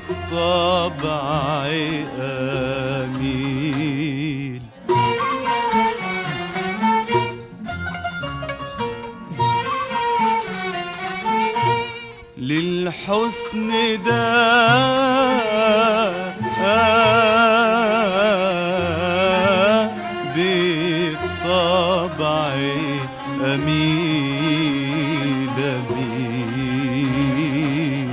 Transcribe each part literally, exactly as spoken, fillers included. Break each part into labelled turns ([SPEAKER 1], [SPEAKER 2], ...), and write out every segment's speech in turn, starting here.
[SPEAKER 1] بالطبع أميل. للحسن ده بالطبع أميل أميل.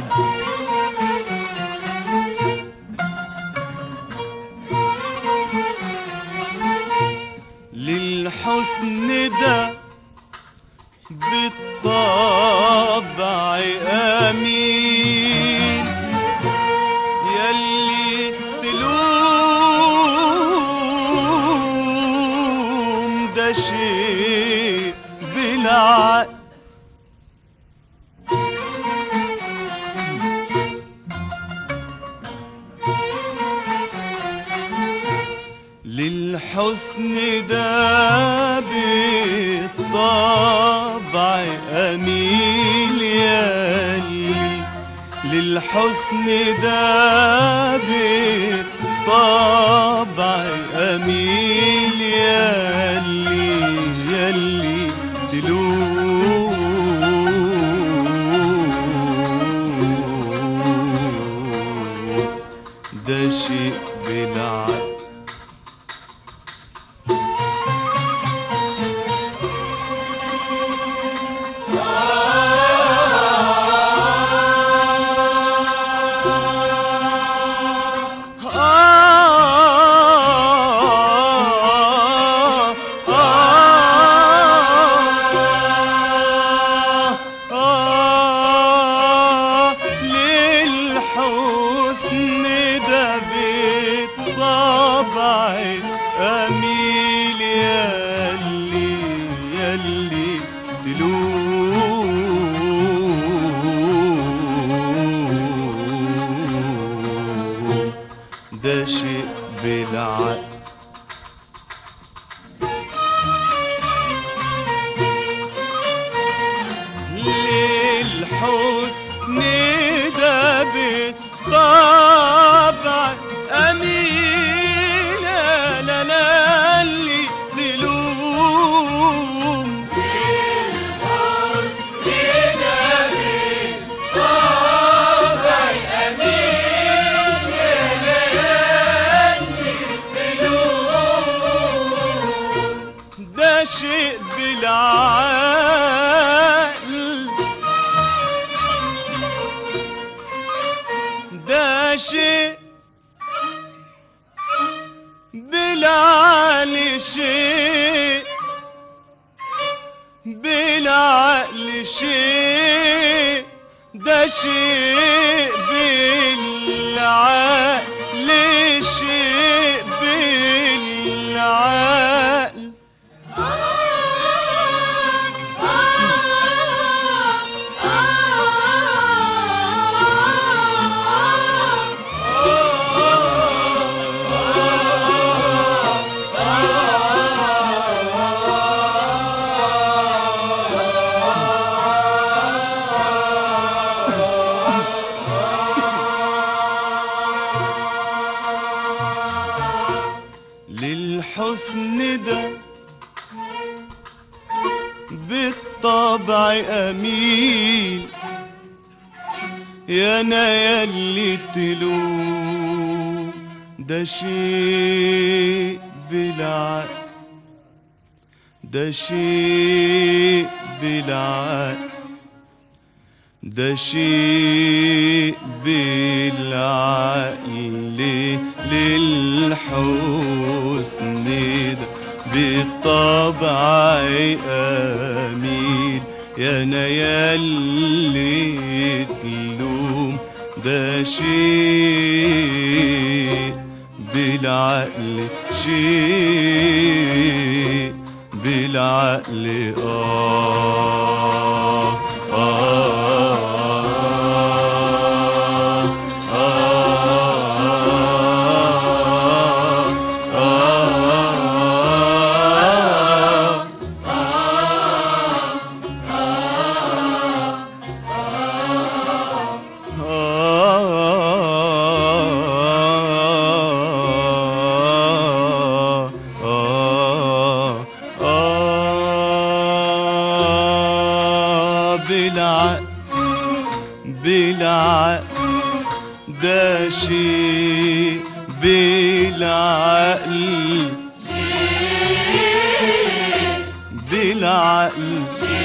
[SPEAKER 1] للحسن ده بالطبع أمين، يلي تلوم ده شيء بالعقل. للحسن ده بالطبع أميل، يالي للحسن ده بالطبع أميل، يالي يالي تلوم ده شيء بالعقل. أميل يالي يالي تلوم ده شيء بالعقل. للحسن ده بالطبع أميل، لا لا اللي تلوم.
[SPEAKER 2] للحسن ده بالطبع أميل، لا لا اللي تلوم
[SPEAKER 1] ده شيء بالعقل، ده شيء بالعقل، شيء بالعقل شيء، ده شيء بالعقل شيء بالعقل. للحسن ده بالطبع أميل، يا أنا ياللي تلوم ده شيء بالعقل، ده شيء بالعقل، ده شيء بالعقل. للحسن ده بالطبع أميل، يا أنا ياللي تلوم ده شيء بالعقل، شيء بالعقل. آه آه ده شيء بالعقل بالعقل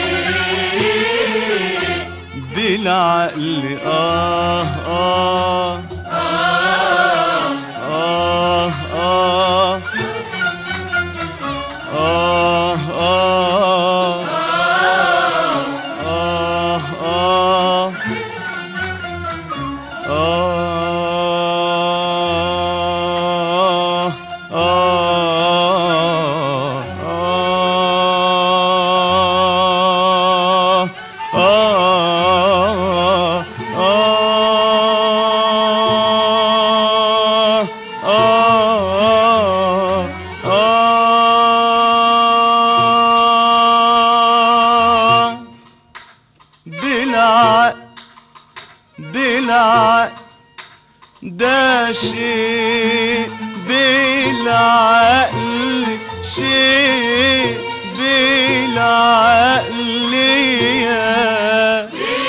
[SPEAKER 1] بالعقل آه آه آه آه آه آه بالعقل ده شيء بالعقل شيء بالعقل يا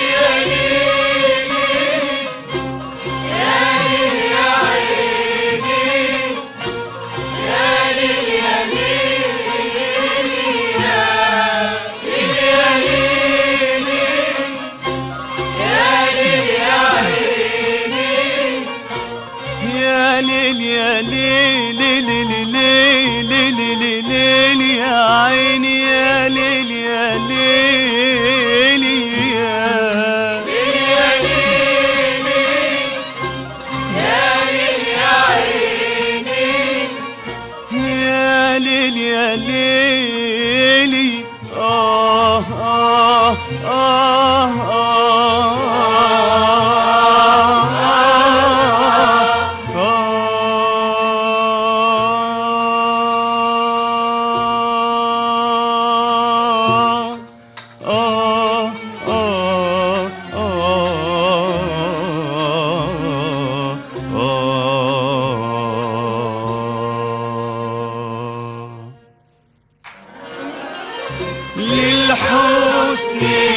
[SPEAKER 1] يا ليل يا ليل ليل ليل ليل ليل يا عيني يا ليل يا ليل يا يا ليل يا ليل آه آه آه للحسن